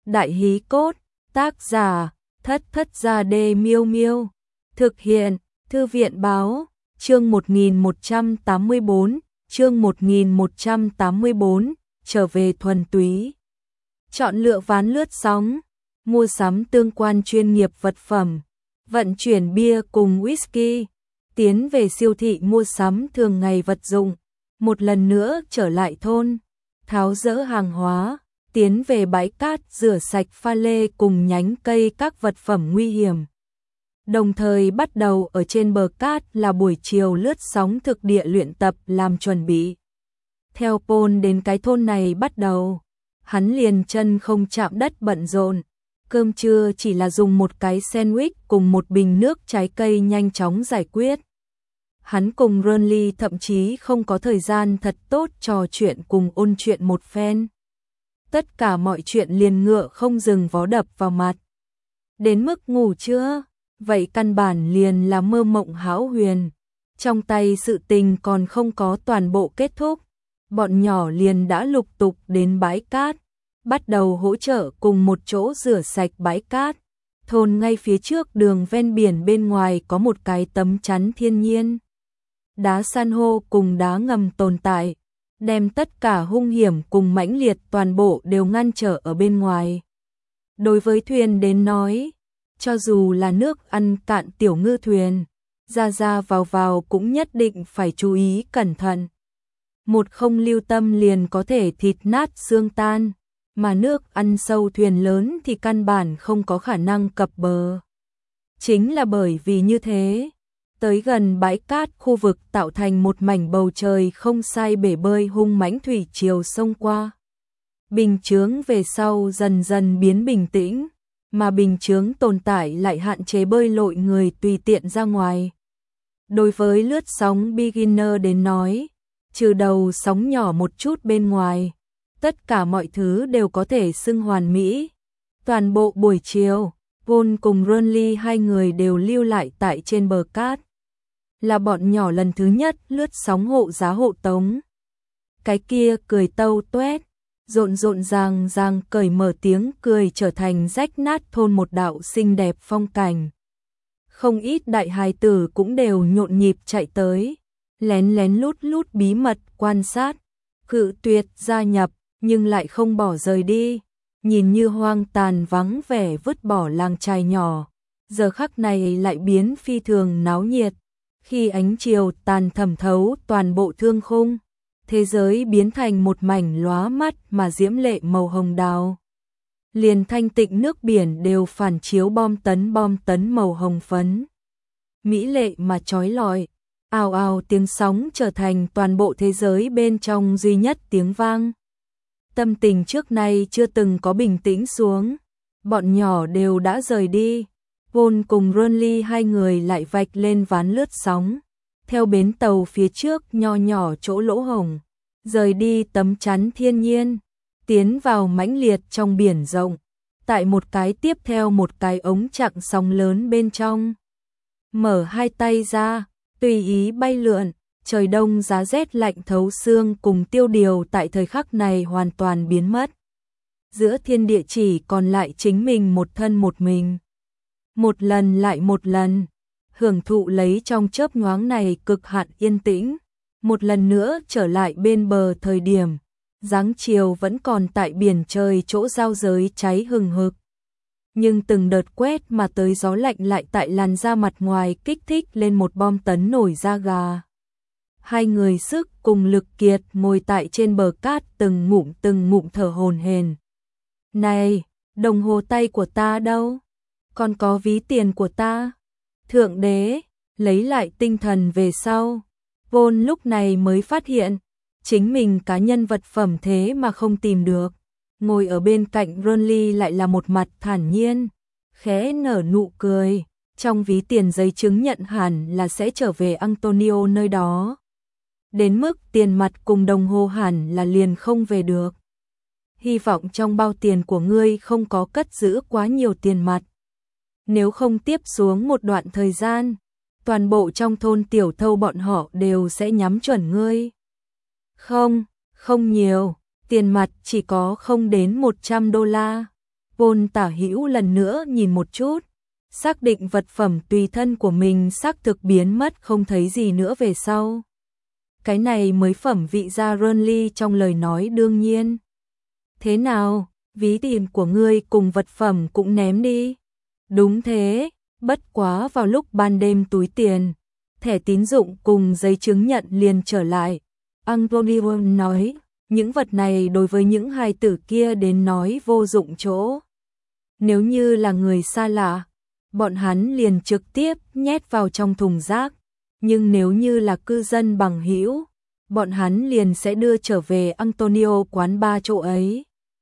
Đại hí cốt, tác giả, Thất Thất Gia Đê Miêu Miêu. Thực hiện, Thư viện báo, chương 1184, chương 1184, trở về thuần túy. Chọn lựa ván lướt sóng, mua sắm tương quan chuyên nghiệp vật phẩm, vận chuyển bia cùng whisky, tiến về siêu thị mua sắm thường ngày vật dụng, một lần nữa trở lại thôn, tháo dỡ hàng hóa, tiến về bãi cát rửa sạch pha lê cùng nhánh cây các vật phẩm nguy hiểm. Đồng thời bắt đầu ở trên bờ cát là buổi chiều lướt sóng thực địa luyện tập làm chuẩn bị. Theo Paul đến cái thôn này bắt đầu, hắn liền chân không chạm đất bận rộn. Cơm trưa chỉ là dùng một cái sandwich cùng một bình nước trái cây nhanh chóng giải quyết. Hắn cùng Ronly thậm chí không có thời gian thật tốt trò chuyện cùng ôn chuyện một phen. Tất cả mọi chuyện liền ngựa không dừng vó đập vào mặt. Đến mức ngủ chưa? Vậy căn bản liền là mơ mộng hão huyền. Trong tay sự tình còn không có toàn bộ kết thúc. Bọn nhỏ liền đã lục tục đến bãi cát, bắt đầu hỗ trợ cùng một chỗ rửa sạch bãi cát. Thôn ngay phía trước đường ven biển bên ngoài có một cái tấm chắn thiên nhiên. Đá san hô cùng đá ngầm tồn tại, đem tất cả hung hiểm cùng mãnh liệt toàn bộ đều ngăn trở ở bên ngoài. Đối với thuyền đến nói, cho dù là nước ăn cạn tiểu ngư thuyền, ra ra vào vào cũng nhất định phải chú ý cẩn thận. Một không lưu tâm liền có thể thịt nát xương tan, mà nước ăn sâu thuyền lớn thì căn bản không có khả năng cập bờ. Chính là bởi vì như thế, tới gần bãi cát khu vực tạo thành một mảnh bầu trời không sai bể bơi hung mãnh thủy triều sông qua. Bình chướng về sau dần dần biến bình tĩnh, mà bình chướng tồn tại lại hạn chế bơi lội người tùy tiện ra ngoài. Đối với lướt sóng beginner đến nói, trừ đầu sóng nhỏ một chút bên ngoài, tất cả mọi thứ đều có thể xưng hoàn mỹ. Toàn bộ buổi chiều, Paul cùng Ronly hai người đều lưu lại tại trên bờ cát. Là bọn nhỏ lần thứ nhất lướt sóng hộ giá hộ tống. Cái kia cười tâu tuét, rộn rộn ràng ràng cởi mở tiếng cười trở thành rách nát thôn một đạo xinh đẹp phong cảnh. Không ít đại hài tử cũng đều nhộn nhịp chạy tới, lén lén lút lút bí mật quan sát, cự tuyệt gia nhập, nhưng lại không bỏ rời đi, nhìn như hoang tàn vắng vẻ vứt bỏ làng chài nhỏ, giờ khắc này lại biến phi thường náo nhiệt. Khi ánh chiều tàn thẩm thấu toàn bộ thương khung, thế giới biến thành một mảnh lóa mắt mà diễm lệ màu hồng đào. Liền thanh tịnh nước biển đều phản chiếu bom tấn màu hồng phấn. Mỹ lệ mà chói lọi, ào ào tiếng sóng trở thành toàn bộ thế giới bên trong duy nhất tiếng vang. Tâm tình trước nay chưa từng có bình tĩnh xuống, bọn nhỏ đều đã rời đi. Paul cùng Ronly hai người lại vạch lên ván lướt sóng, theo bến tàu phía trước nho nhỏ chỗ lỗ hổng, rời đi tấm chắn thiên nhiên, tiến vào mãnh liệt trong biển rộng, tại một cái tiếp theo một cái ống chặn sóng lớn bên trong. Mở hai tay ra, tùy ý bay lượn, trời đông giá rét lạnh thấu xương cùng tiêu điều tại thời khắc này hoàn toàn biến mất. Giữa thiên địa chỉ còn lại chính mình một thân một mình. Một lần lại một lần, hưởng thụ lấy trong chớp nhoáng này cực hạn yên tĩnh, một lần nữa trở lại bên bờ thời điểm, dáng chiều vẫn còn tại biển trời chỗ giao giới cháy hừng hực. Nhưng từng đợt quét mà tới gió lạnh lại tại làn da mặt ngoài kích thích lên một bom tấn nổi da gà. Hai người sức cùng lực kiệt ngồi tại trên bờ cát từng ngụm thở hổn hển. Này, đồng hồ tay của ta đâu? Còn có ví tiền của ta? Thượng đế, lấy lại tinh thần về sau. Paul lúc này mới phát hiện, chính mình cá nhân vật phẩm thế mà không tìm được. Ngồi ở bên cạnh Ronly lại là một mặt thản nhiên, khẽ nở nụ cười. Trong ví tiền giấy chứng nhận hẳn là sẽ trở về Antonio nơi đó. Đến mức tiền mặt cùng đồng hồ hẳn là liền không về được. Hy vọng trong bao tiền của ngươi không có cất giữ quá nhiều tiền mặt. Nếu không tiếp xuống một đoạn thời gian, toàn bộ trong thôn tiểu thâu bọn họ đều sẽ nhắm chuẩn ngươi. Không nhiều, tiền mặt chỉ có không đến $100. Vôn tả hữu lần nữa nhìn một chút, xác định vật phẩm tùy thân của mình xác thực biến mất không thấy gì nữa về sau. Cái này mới phẩm vị ra Renly trong lời nói đương nhiên. Thế nào, ví tiền của ngươi cùng vật phẩm cũng ném đi. Đúng thế, bất quá vào lúc ban đêm túi tiền, thẻ tín dụng cùng giấy chứng nhận liền trở lại. Antonio nói, những vật này đối với những hài tử kia đến nói vô dụng chỗ. Nếu như là người xa lạ, bọn hắn liền trực tiếp nhét vào trong thùng rác. Nhưng nếu như là cư dân bằng hữu, bọn hắn liền sẽ đưa trở về Antonio quán ba chỗ ấy.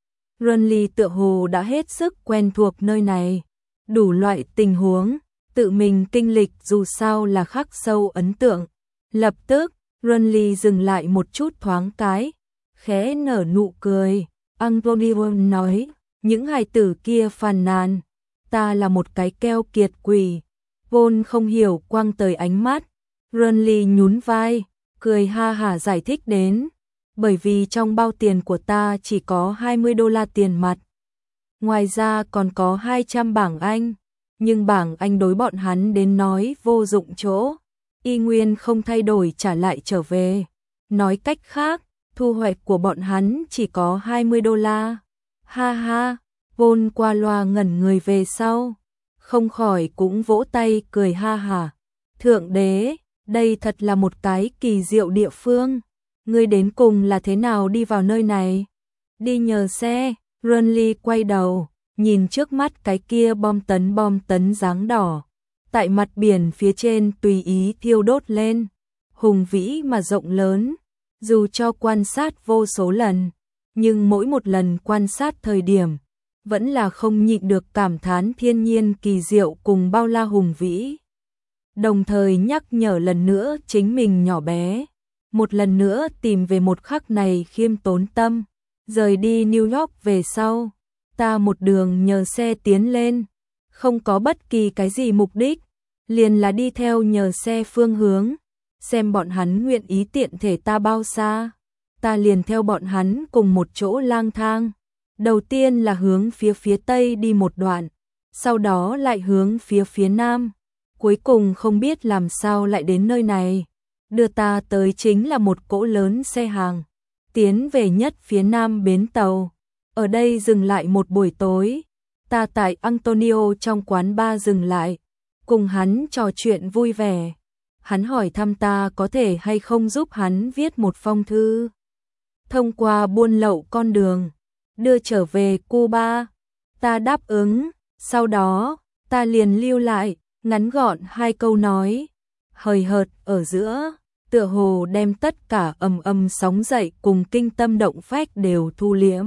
Renly tựa hồ đã hết sức quen thuộc nơi này. Đủ loại tình huống, tự mình kinh lịch dù sao là khắc sâu ấn tượng. Lập tức, Renly dừng lại một chút thoáng cái, khẽ nở nụ cười. Antonio nói, những hài tử kia phàn nàn, ta là một cái keo kiệt quỷ. Vốn không hiểu quăng tới ánh mắt. Renly nhún vai, cười ha hả giải thích đến, bởi vì trong bao tiền của ta chỉ có $20 tiền mặt. Ngoài ra còn có 200 bảng Anh, nhưng bảng Anh đối bọn hắn đến nói vô dụng chỗ, y nguyên không thay đổi trả lại trở về. Nói cách khác, thu hoạch của bọn hắn chỉ có $20. Ha ha, Vôn qua loa ngẩn người về sau, không khỏi cũng vỗ tay cười ha hả. Thượng đế, đây thật là một cái kỳ diệu địa phương. Ngươi đến cùng là thế nào đi vào nơi này? Đi nhờ xe. Renly quay đầu, nhìn trước mắt cái kia bom tấn dáng đỏ. Tại mặt biển phía trên tùy ý thiêu đốt lên. Hùng vĩ mà rộng lớn. Dù cho quan sát vô số lần, nhưng mỗi một lần quan sát thời điểm, vẫn là không nhịn được cảm thán thiên nhiên kỳ diệu cùng bao la hùng vĩ. Đồng thời nhắc nhở lần nữa chính mình nhỏ bé, một lần nữa tìm về một khắc này khiêm tốn tâm. Rời đi New York về sau, ta một đường nhờ xe tiến lên, không có bất kỳ cái gì mục đích, liền là đi theo nhờ xe phương hướng, xem bọn hắn nguyện ý tiện thể ta bao xa, ta liền theo bọn hắn cùng một chỗ lang thang. Đầu tiên là hướng phía tây đi một đoạn, sau đó lại hướng phía nam, cuối cùng không biết làm sao lại đến nơi này. Đưa ta tới chính là một cỗ lớn xe hàng, tiến về nhất phía nam bến tàu. Ở đây dừng lại một buổi tối, ta tại Antonio trong quán bar dừng lại, cùng hắn trò chuyện vui vẻ. Hắn hỏi thăm ta có thể hay không giúp hắn viết một phong thư, thông qua buôn lậu con đường, đưa trở về Cuba. Ta đáp ứng, sau đó, ta liền lưu lại, ngắn gọn 2 câu nói, hời hợt ở giữa, tựa hồ đem tất cả ầm sóng dậy cùng kinh tâm động phách đều thu liễm.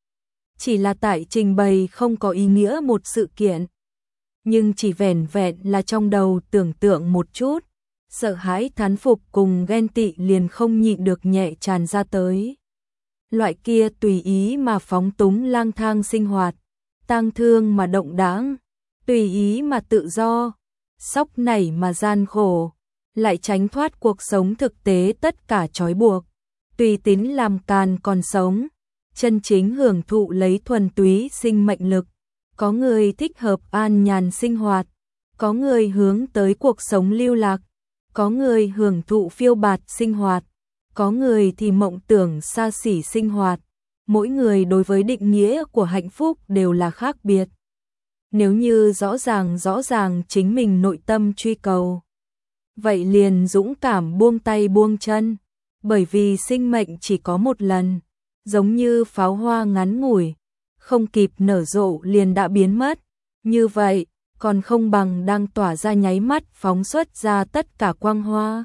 Chỉ là tại trình bày không có ý nghĩa một sự kiện, nhưng chỉ vẻn vẹn là trong đầu tưởng tượng một chút, sợ hãi thán phục cùng ghen tị liền không nhịn được nhẹ tràn ra tới. Loại kia tùy ý mà phóng túng lang thang sinh hoạt, tang thương mà động đãng, tùy ý mà tự do, sóc nảy mà gian khổ, lại tránh thoát cuộc sống thực tế tất cả trói buộc, tùy tín làm càn còn sống, chân chính hưởng thụ lấy thuần túy sinh mệnh lực. Có người thích hợp an nhàn sinh hoạt, có người hướng tới cuộc sống lưu lạc, có người hưởng thụ phiêu bạt sinh hoạt, có người thì mộng tưởng xa xỉ sinh hoạt. Mỗi người đối với định nghĩa của hạnh phúc đều là khác biệt. Nếu như rõ ràng chính mình nội tâm truy cầu, vậy liền dũng cảm buông tay buông chân, bởi vì sinh mệnh chỉ có một lần, giống như pháo hoa ngắn ngủi, không kịp nở rộ liền đã biến mất. Như vậy, còn không bằng đang tỏa ra nháy mắt phóng xuất ra tất cả quang hoa.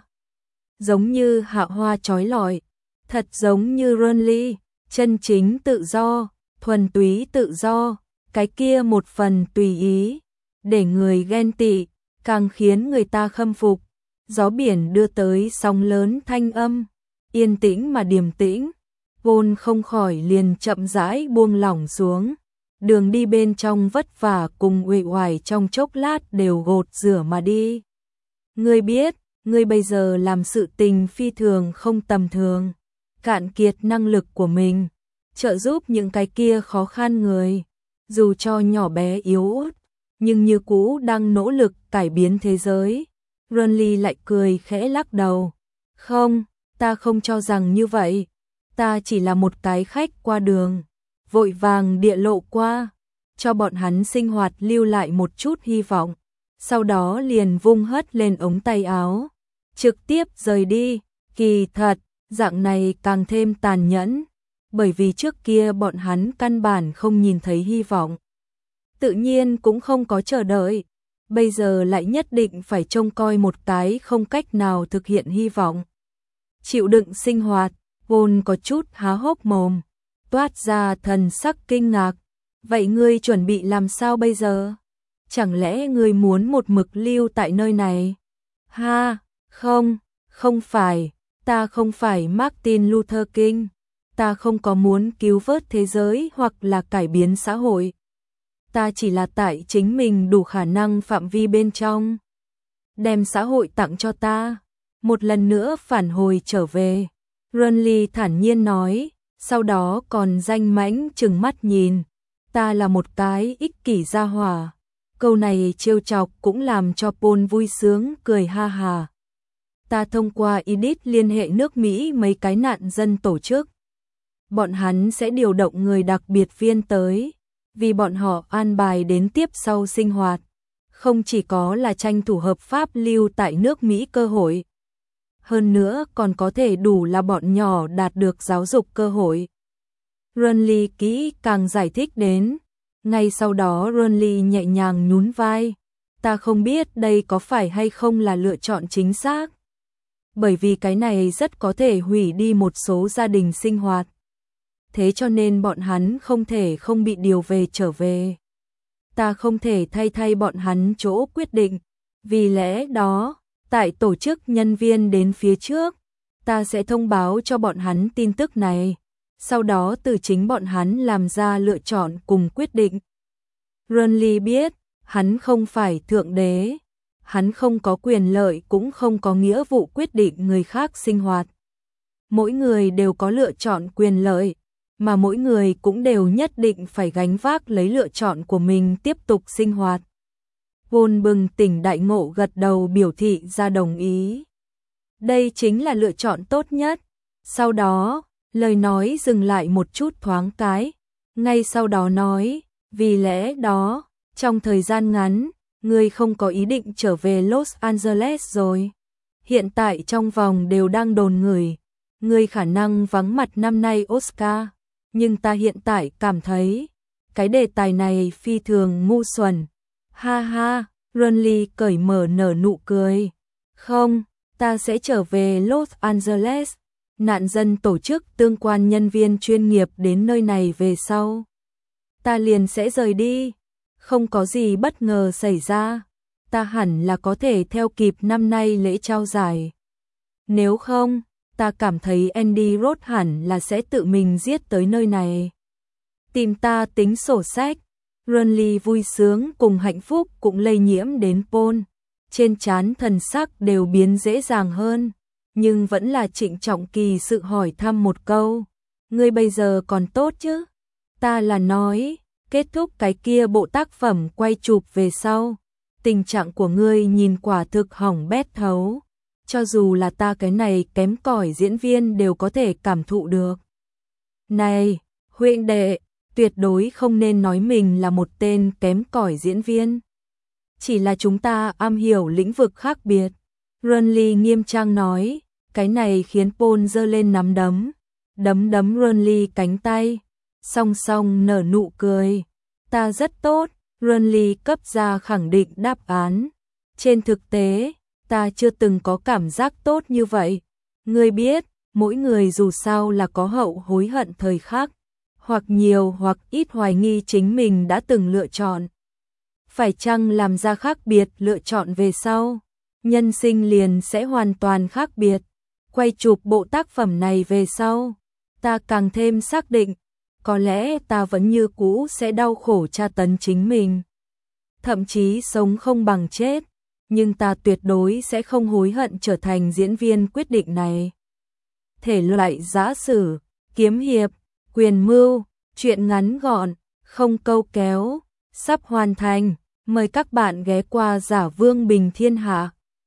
Giống như hạ hoa chói lọi, thật giống như Renly, chân chính tự do, thuần túy tự do, cái kia một phần tùy ý, để người ghen tị, càng khiến người ta khâm phục. Gió biển đưa tới sóng lớn thanh âm, yên tĩnh mà điềm tĩnh, Vôn không khỏi liền chậm rãi buông lỏng xuống. Đường đi bên trong vất vả cùng uể oải trong chốc lát đều gột rửa mà đi. Ngươi biết, ngươi bây giờ làm sự tình phi thường không tầm thường, cạn kiệt năng lực của mình, trợ giúp những cái kia khó khăn người. dù cho nhỏ bé yếu ớt, nhưng như cũ đang nỗ lực cải biến thế giới. Renly lại cười khẽ lắc đầu. Không, ta không cho rằng như vậy. Ta chỉ là một cái khách qua đường, vội vàng địa lộ qua, cho bọn hắn sinh hoạt lưu lại một chút hy vọng. Sau đó liền vung hất lên ống tay áo, trực tiếp rời đi. Kỳ thật, dạng này càng thêm tàn nhẫn, bởi vì trước kia bọn hắn căn bản không nhìn thấy hy vọng, tự nhiên cũng không có chờ đợi, bây giờ lại nhất định phải trông coi một cái không cách nào thực hiện hy vọng. Chịu đựng sinh hoạt, Paul có chút há hốc mồm, toát ra thần sắc kinh ngạc. Vậy ngươi chuẩn bị làm sao bây giờ? Chẳng lẽ ngươi muốn một mực lưu tại nơi này? Ha, không, không phải, ta không phải Martin Luther King, ta không có muốn cứu vớt thế giới hoặc là cải biến xã hội. Ta chỉ là tại chính mình đủ khả năng phạm vi bên trong, đem xã hội tặng cho ta, một lần nữa phản hồi trở về. Renly thản nhiên nói, sau đó còn danh mãnh trừng mắt nhìn, ta là một cái ích kỷ gia hỏa. Câu này trêu chọc cũng làm cho Paul vui sướng cười ha hà. Ta thông qua Edith liên hệ nước Mỹ mấy cái nạn dân tổ chức. Bọn hắn sẽ điều động người đặc biệt viên tới, vì bọn họ an bài đến tiếp sau sinh hoạt. Không chỉ có là tranh thủ hợp pháp lưu tại nước Mỹ cơ hội, hơn nữa còn có thể đủ là bọn nhỏ đạt được giáo dục cơ hội. Renly kỹ càng giải thích đến. Ngay sau đó Renly nhẹ nhàng nhún vai. Ta không biết đây có phải hay không là lựa chọn chính xác, bởi vì cái này rất có thể hủy đi một số gia đình sinh hoạt. Thế cho nên bọn hắn không thể không bị điều về trở về. Ta không thể thay bọn hắn chỗ quyết định. Vì lẽ đó, tại tổ chức nhân viên đến phía trước, ta sẽ thông báo cho bọn hắn tin tức này. Sau đó từ chính bọn hắn làm ra lựa chọn cùng quyết định. Renly biết, hắn không phải thượng đế, hắn không có quyền lợi cũng không có nghĩa vụ quyết định người khác sinh hoạt. Mỗi người đều có lựa chọn quyền lợi, mà mỗi người cũng đều nhất định phải gánh vác lấy lựa chọn của mình tiếp tục sinh hoạt. Paul bừng tỉnh đại ngộ gật đầu biểu thị ra đồng ý. Đây chính là lựa chọn tốt nhất. Sau đó, lời nói dừng lại một chút thoáng cái, ngay sau đó nói, vì lẽ đó, trong thời gian ngắn, ngươi không có ý định trở về Los Angeles rồi. Hiện tại trong vòng đều đang đồn người, ngươi khả năng vắng mặt năm nay Oscar, nhưng ta hiện tại cảm thấy, cái đề tài này phi thường ngu xuẩn. Ha ha, Renly cởi mở nở nụ cười. Không, ta sẽ trở về Los Angeles. Nạn dân tổ chức tương quan nhân viên chuyên nghiệp đến nơi này về sau, ta liền sẽ rời đi. Không có gì bất ngờ xảy ra, ta hẳn là có thể theo kịp năm nay lễ trao giải. Nếu không, ta cảm thấy Andy Roth hẳn là sẽ tự mình giết tới nơi này, tìm ta tính sổ sách. Renly vui sướng cùng hạnh phúc cũng lây nhiễm đến Paul, trên trán thần sắc đều biến dễ dàng hơn, nhưng vẫn là trịnh trọng kỳ sự hỏi thăm một câu. Ngươi bây giờ còn tốt chứ? Ta là nói, kết thúc cái kia bộ tác phẩm quay chụp về sau, tình trạng của ngươi nhìn quả thực hỏng bét thấu. Cho dù là ta cái này kém cỏi diễn viên đều có thể cảm thụ được. Này, huynh đệ, tuyệt đối không nên nói mình là một tên kém cỏi diễn viên. Chỉ là chúng ta am hiểu lĩnh vực khác biệt. Renly nghiêm trang nói, cái này khiến Paul giơ lên nắm đấm, đấm Renly cánh tay, song song nở nụ cười. Ta rất tốt, Renly cấp ra khẳng định đáp án. Trên thực tế, ta chưa từng có cảm giác tốt như vậy. Ngươi biết, mỗi người dù sao là có hậu hối hận thời khắc, hoặc nhiều hoặc ít hoài nghi chính mình đã từng lựa chọn. Phải chăng làm ra khác biệt lựa chọn về sau, nhân sinh liền sẽ hoàn toàn khác biệt. Quay chụp bộ tác phẩm này về sau, ta càng thêm xác định, có lẽ ta vẫn như cũ sẽ đau khổ tra tấn chính mình, thậm chí sống không bằng chết, nhưng ta tuyệt đối sẽ không hối hận trở thành diễn viên quyết định này. Thể loại giã sử, kiếm hiệp, quyền mưu, truyện ngắn gọn, không câu kéo, sắp hoàn thành, mời các bạn ghé qua Giả Vương Bình Thiên Hạ.